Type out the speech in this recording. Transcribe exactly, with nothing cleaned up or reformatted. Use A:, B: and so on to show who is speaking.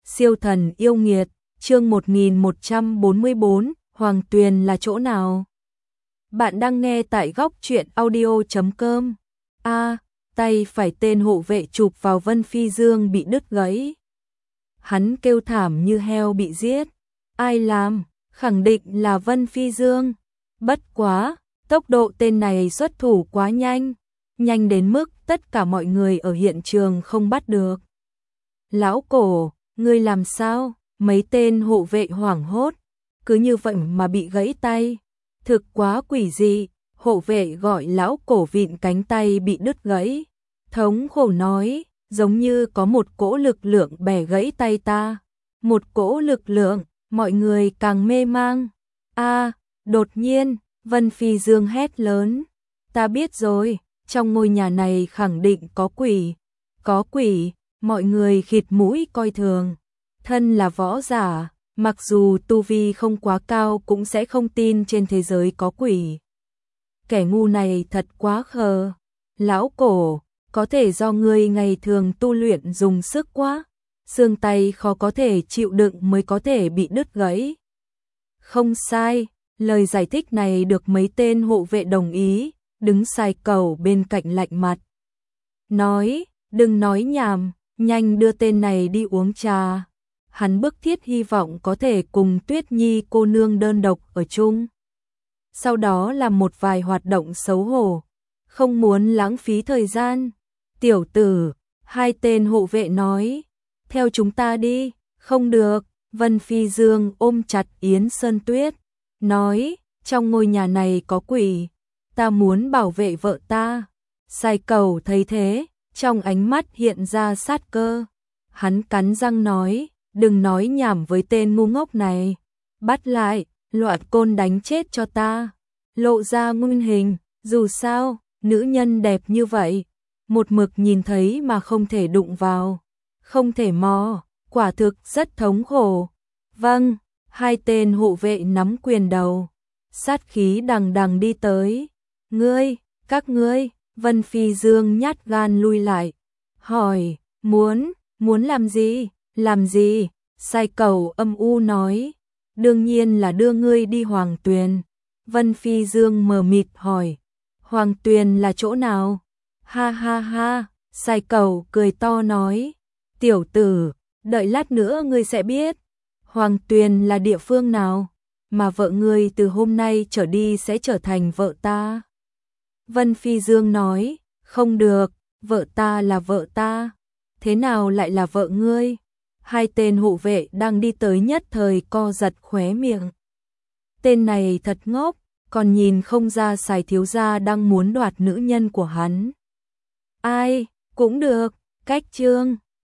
A: Siêu thần yêu nghiệt, chương một nghìn một trăm bốn mươi bốn, Hoàng Tuyền là chỗ nào? Bạn đang nghe tại góc truyện audio chấm com. A, tay phải tên hộ vệ chụp vào Vân Phi Dương bị đứt gãy. Hắn kêu thảm như heo bị giết. Ai làm? Khẳng định là Vân Phi Dương. Bất quá, tốc độ tên này xuất thủ quá nhanh, nhanh đến mức tất cả mọi người ở hiện trường không bắt được. Lão Cổ, ngươi làm sao? Mấy tên hộ vệ hoảng hốt, cứ như vậy mà bị gãy tay. Thực quá quỷ dị, hộ vệ gọi Lão Cổ vịn cánh tay bị đứt gãy. Thống khổ nói, giống như có một cỗ lực lượng bẻ gãy tay ta. Một cỗ lực lượng, mọi người càng mê mang. A, đột nhiên, Vân Phi Dương hét lớn. Ta biết rồi, trong ngôi nhà này khẳng định có quỷ. Có quỷ, mọi người khịt mũi coi thường. Thân là võ giả, mặc dù tu vi không quá cao cũng sẽ không tin trên thế giới có quỷ. Kẻ ngu này thật quá khờ. Lão Cổ, có thể do ngươi ngày thường tu luyện dùng sức quá, xương tay khó có thể chịu đựng mới có thể bị đứt gãy. Không sai, lời giải thích này được mấy tên hộ vệ đồng ý, đứng sai cầu bên cạnh lạnh mặt. Nói, đừng nói nhảm, nhanh đưa tên này đi uống trà. Hắn bức thiết hy vọng có thể cùng Tuyết Nhi cô nương đơn độc ở chung. Sau đó làm một vài hoạt động xấu hổ, không muốn lãng phí thời gian. Tiểu tử, hai tên hộ vệ nói, theo chúng ta đi. Không được, Vân Phi Dương ôm chặt Yến Sơn Tuyết, nói, trong ngôi nhà này có quỷ, ta muốn bảo vệ vợ ta. Sai cầu thấy thế, trong ánh mắt hiện ra sát cơ. Hắn cắn răng nói, đừng nói nhảm với tên ngu ngốc này. Bắt lại, loạn côn đánh chết cho ta. Lộ ra nguyên hình, dù sao, nữ nhân đẹp như vậy, một mực nhìn thấy mà không thể đụng vào, không thể mò, quả thực rất thống khổ. Vâng, hai tên hộ vệ nắm quyền đầu, sát khí đằng đằng đi tới. Ngươi, các ngươi, Vân Phi Dương nhát gan lui lại, hỏi, muốn, muốn làm gì, làm gì? Sai cầu âm u nói, đương nhiên là đưa ngươi đi Hoàng Tuyền. Vân Phi Dương mờ mịt hỏi, Hoàng Tuyền là chỗ nào? Ha ha ha, sai cầu cười to nói, tiểu tử, đợi lát nữa ngươi sẽ biết. Hoàng Tuyền là địa phương nào, mà vợ ngươi từ hôm nay trở đi sẽ trở thành vợ ta. Vân Phi Dương nói, không được, vợ ta là vợ ta, thế nào lại là vợ ngươi? Hai tên hộ vệ đang đi tới nhất thời co giật khóe miệng. Tên này thật ngốc, còn nhìn không ra Sài thiếu gia đang muốn đoạt nữ nhân của hắn. Ai, cũng được, cách chương.